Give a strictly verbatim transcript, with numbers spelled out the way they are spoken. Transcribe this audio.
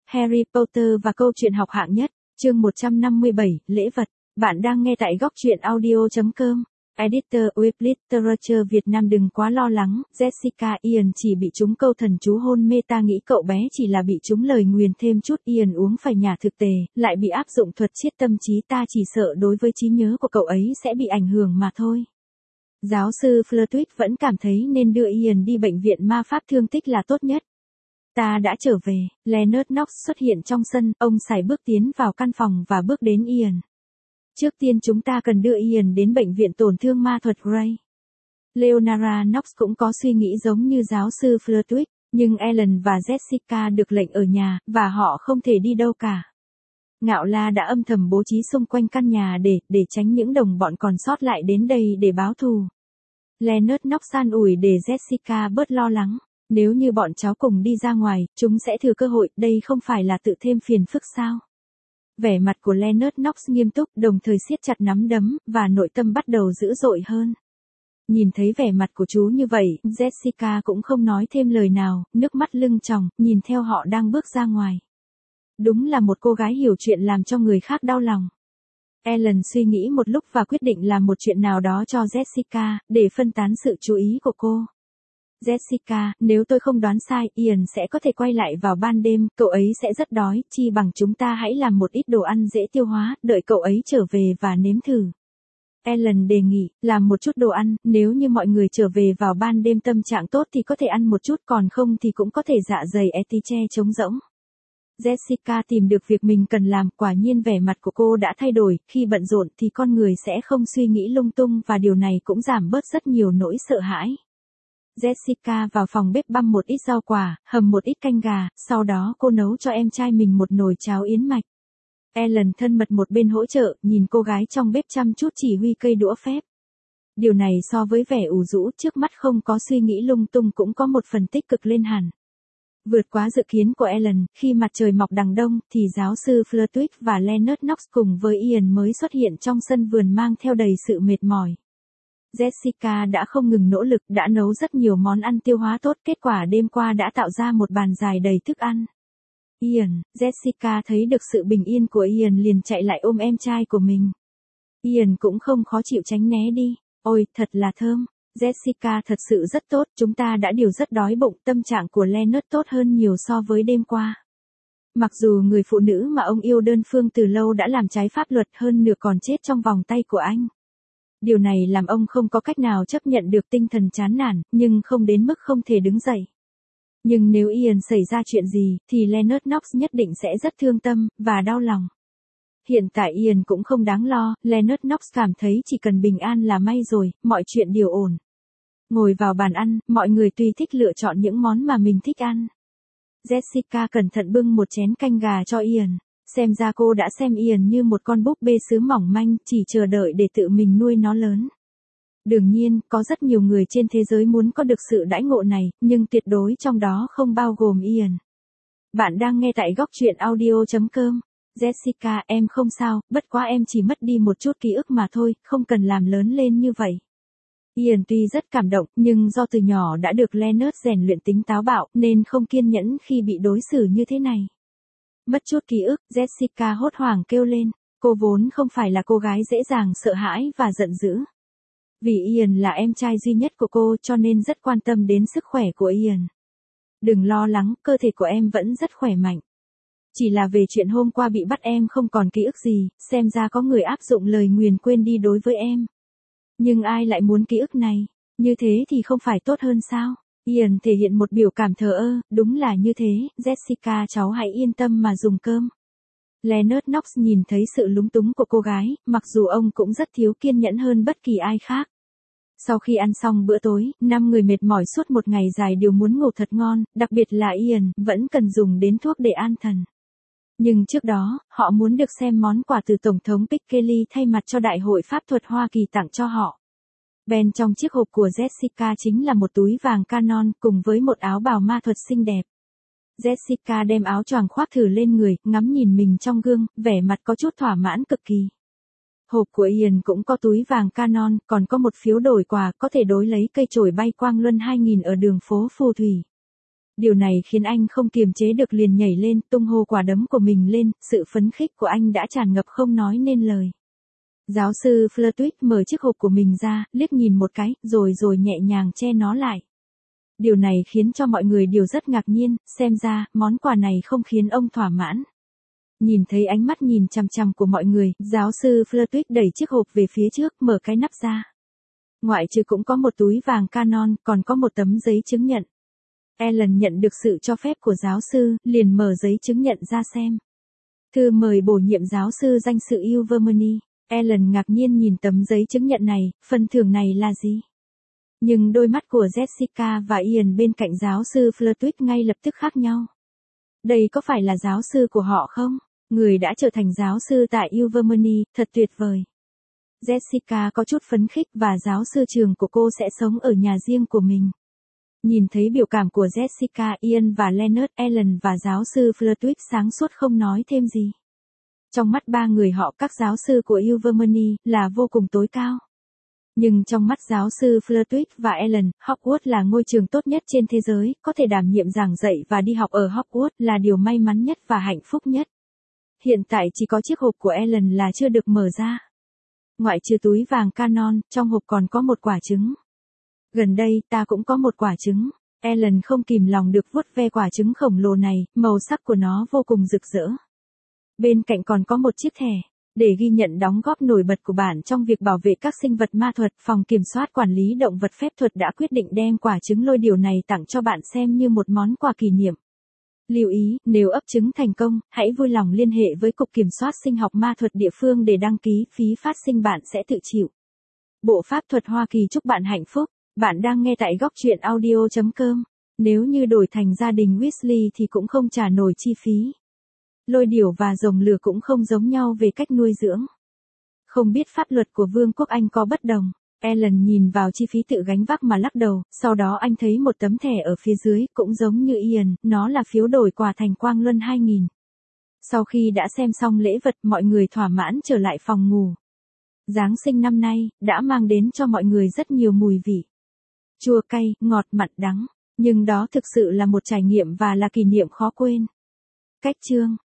Harry Potter và câu chuyện học hạng nhất, chương một trăm năm mươi bảy, lễ vật. Bạn đang nghe tại góc truyện audio chấm com. Editor Web Literature Việt Nam. Đừng quá lo lắng, Jessica. Ian chỉ bị trúng câu thần chú hôn mê, ta nghĩ cậu bé chỉ là bị trúng lời nguyền thêm chút. Ian uống phải nhà thực tề, lại bị áp dụng thuật chiết tâm trí, ta chỉ sợ đối với trí nhớ của cậu ấy sẽ bị ảnh hưởng mà thôi. Giáo sư Flitwick vẫn cảm thấy nên đưa Ian đi bệnh viện ma pháp thương tích là tốt nhất. Ta đã trở về, Leonard Knox xuất hiện trong sân, ông sải bước tiến vào căn phòng và bước đến Ian. Trước tiên chúng ta cần đưa Ian đến bệnh viện tổn thương ma thuật Gray. Leonora Knox cũng có suy nghĩ giống như giáo sư Flitwick, nhưng Ellen và Jessica được lệnh ở nhà, và họ không thể đi đâu cả. Ngạo La đã âm thầm bố trí xung quanh căn nhà để, để tránh những đồng bọn còn sót lại đến đây để báo thù. Leonard Knox an ủi để Jessica bớt lo lắng. Nếu như bọn cháu cùng đi ra ngoài, chúng sẽ thừa cơ hội, đây không phải là tự thêm phiền phức sao? Vẻ mặt của Leonard Knox nghiêm túc, đồng thời siết chặt nắm đấm, và nội tâm bắt đầu dữ dội hơn. Nhìn thấy vẻ mặt của chú như vậy, Jessica cũng không nói thêm lời nào, nước mắt lưng tròng, nhìn theo họ đang bước ra ngoài. Đúng là một cô gái hiểu chuyện làm cho người khác đau lòng. Ellen suy nghĩ một lúc và quyết định làm một chuyện nào đó cho Jessica, để phân tán sự chú ý của cô. Jessica, nếu tôi không đoán sai, Ian sẽ có thể quay lại vào ban đêm, cậu ấy sẽ rất đói, chi bằng chúng ta hãy làm một ít đồ ăn dễ tiêu hóa, đợi cậu ấy trở về và nếm thử. Ellen đề nghị, làm một chút đồ ăn, nếu như mọi người trở về vào ban đêm tâm trạng tốt thì có thể ăn một chút, còn không thì cũng có thể dạ dày etiche trống rỗng. Jessica tìm được việc mình cần làm, quả nhiên vẻ mặt của cô đã thay đổi, khi bận rộn thì con người sẽ không suy nghĩ lung tung và điều này cũng giảm bớt rất nhiều nỗi sợ hãi. Jessica vào phòng bếp băm một ít rau quả, hầm một ít canh gà, sau đó cô nấu cho em trai mình một nồi cháo yến mạch. Ellen thân mật một bên hỗ trợ, nhìn cô gái trong bếp chăm chút chỉ huy cây đũa phép. Điều này so với vẻ ủ rũ trước mắt không có suy nghĩ lung tung cũng có một phần tích cực lên hẳn. Vượt quá dự kiến của Ellen, khi mặt trời mọc đằng đông, thì giáo sư Flitwick và Leonard Knox cùng với Ian mới xuất hiện trong sân vườn mang theo đầy sự mệt mỏi. Jessica đã không ngừng nỗ lực, đã nấu rất nhiều món ăn tiêu hóa tốt, kết quả đêm qua đã tạo ra một bàn dài đầy thức ăn. Ian, Jessica thấy được sự bình yên của Ian liền chạy lại ôm em trai của mình. Ian cũng không khó chịu tránh né đi. Ôi, thật là thơm. Jessica thật sự rất tốt, chúng ta đã đều rất đói bụng, tâm trạng của Leonard tốt hơn nhiều so với đêm qua. Mặc dù người phụ nữ mà ông yêu đơn phương từ lâu đã làm trái pháp luật, hơn nửa còn chết trong vòng tay của anh. Điều này làm ông không có cách nào chấp nhận được, tinh thần chán nản, nhưng không đến mức không thể đứng dậy. Nhưng nếu Ian xảy ra chuyện gì, thì Leonard Knox nhất định sẽ rất thương tâm, và đau lòng. Hiện tại Ian cũng không đáng lo, Leonard Knox cảm thấy chỉ cần bình an là may rồi, mọi chuyện đều ổn. Ngồi vào bàn ăn, mọi người tùy thích lựa chọn những món mà mình thích ăn. Jessica cẩn thận bưng một chén canh gà cho Ian. Xem ra cô đã xem Ian như một con búp bê sứ mỏng manh, chỉ chờ đợi để tự mình nuôi nó lớn. Đương nhiên, có rất nhiều người trên thế giới muốn có được sự đãi ngộ này, nhưng tuyệt đối trong đó không bao gồm Ian. Bạn đang nghe tại góc truyện audio chấm com. Jessica, em không sao, bất quá em chỉ mất đi một chút ký ức mà thôi, không cần làm lớn lên như vậy. Ian tuy rất cảm động, nhưng do từ nhỏ đã được Leonard rèn luyện tính táo bạo, nên không kiên nhẫn khi bị đối xử như thế này. Mất chút ký ức, Jessica hốt hoảng kêu lên. Cô vốn không phải là cô gái dễ dàng sợ hãi và giận dữ. Vì Ian là em trai duy nhất của cô cho nên rất quan tâm đến sức khỏe của Ian. Đừng lo lắng, cơ thể của em vẫn rất khỏe mạnh. Chỉ là về chuyện hôm qua bị bắt em không còn ký ức gì, xem ra có người áp dụng lời nguyền quên đi đối với em. Nhưng ai lại muốn ký ức này? Như thế thì không phải tốt hơn sao? Ian thể hiện một biểu cảm thờ ơ, đúng là như thế, Jessica cháu hãy yên tâm mà dùng cơm. Leonard Knox nhìn thấy sự lúng túng của cô gái, mặc dù ông cũng rất thiếu kiên nhẫn hơn bất kỳ ai khác. Sau khi ăn xong bữa tối, năm người mệt mỏi suốt một ngày dài đều muốn ngủ thật ngon, đặc biệt là Ian, vẫn cần dùng đến thuốc để an thần. Nhưng trước đó, họ muốn được xem món quà từ Tổng thống Piccoli thay mặt cho Đại hội Pháp thuật Hoa Kỳ tặng cho họ. Bên trong chiếc hộp của Jessica chính là một túi vàng Canon, cùng với một áo bào ma thuật xinh đẹp. Jessica đem áo choàng khoác thử lên người, ngắm nhìn mình trong gương, vẻ mặt có chút thỏa mãn cực kỳ. Hộp của Ian cũng có túi vàng Canon, còn có một phiếu đổi quà, có thể đối lấy cây chổi bay quang luân hai nghìn ở đường phố phù thủy. Điều này khiến anh không kiềm chế được liền nhảy lên, tung hô quả đấm của mình lên, sự phấn khích của anh đã tràn ngập không nói nên lời. Giáo sư Flitwick mở chiếc hộp của mình ra, liếc nhìn một cái, rồi rồi nhẹ nhàng che nó lại. Điều này khiến cho mọi người đều rất ngạc nhiên, xem ra, món quà này không khiến ông thỏa mãn. Nhìn thấy ánh mắt nhìn chằm chằm của mọi người, giáo sư Flitwick đẩy chiếc hộp về phía trước, mở cái nắp ra. Ngoại trừ cũng có một túi vàng Canon, còn có một tấm giấy chứng nhận. Ellen nhận được sự cho phép của giáo sư, liền mở giấy chứng nhận ra xem. Thư mời bổ nhiệm giáo sư danh sự Ilvermorny. Ellen ngạc nhiên nhìn tấm giấy chứng nhận này, phần thưởng này là gì? Nhưng đôi mắt của Jessica và Ian bên cạnh giáo sư Flitwick ngay lập tức khác nhau. Đây có phải là giáo sư của họ không? Người đã trở thành giáo sư tại Ilvermorny, thật tuyệt vời. Jessica có chút phấn khích và giáo sư trường của cô sẽ sống ở nhà riêng của mình. Nhìn thấy biểu cảm của Jessica, Ian và Leonard, Ellen và giáo sư Flitwick sáng suốt không nói thêm gì. Trong mắt ba người họ, các giáo sư của Ilvermorny là vô cùng tối cao. Nhưng trong mắt giáo sư Flitwick và Ellen, Hogwarts là ngôi trường tốt nhất trên thế giới, có thể đảm nhiệm giảng dạy và đi học ở Hogwarts là điều may mắn nhất và hạnh phúc nhất. Hiện tại chỉ có chiếc hộp của Ellen là chưa được mở ra. Ngoại trừ túi vàng Canon, trong hộp còn có một quả trứng. Gần đây, ta cũng có một quả trứng. Ellen không kìm lòng được vuốt ve quả trứng khổng lồ này, màu sắc của nó vô cùng rực rỡ. Bên cạnh còn có một chiếc thẻ. Để ghi nhận đóng góp nổi bật của bạn trong việc bảo vệ các sinh vật ma thuật, Phòng Kiểm soát Quản lý Động vật Phép thuật đã quyết định đem quả trứng lôi điểu này tặng cho bạn xem như một món quà kỷ niệm. Lưu ý, nếu ấp trứng thành công, hãy vui lòng liên hệ với Cục Kiểm soát Sinh học Ma thuật địa phương để đăng ký, phí phát sinh bạn sẽ tự chịu. Bộ Pháp thuật Hoa Kỳ chúc bạn hạnh phúc. Bạn đang nghe tại góc truyện audio chấm com. Nếu như đổi thành gia đình Weasley thì cũng không trả nổi chi phí. Lôi điểu và rồng lửa cũng không giống nhau về cách nuôi dưỡng. Không biết pháp luật của Vương quốc Anh có bất đồng. Ellen nhìn vào chi phí tự gánh vác mà lắc đầu, sau đó anh thấy một tấm thẻ ở phía dưới, cũng giống như Ian, nó là phiếu đổi quà thành Quang Luân hai nghìn. Sau khi đã xem xong lễ vật, mọi người thỏa mãn trở lại phòng ngủ. Giáng sinh năm nay, đã mang đến cho mọi người rất nhiều mùi vị. Chua cay, ngọt mặn đắng, nhưng đó thực sự là một trải nghiệm và là kỷ niệm khó quên. Cách chương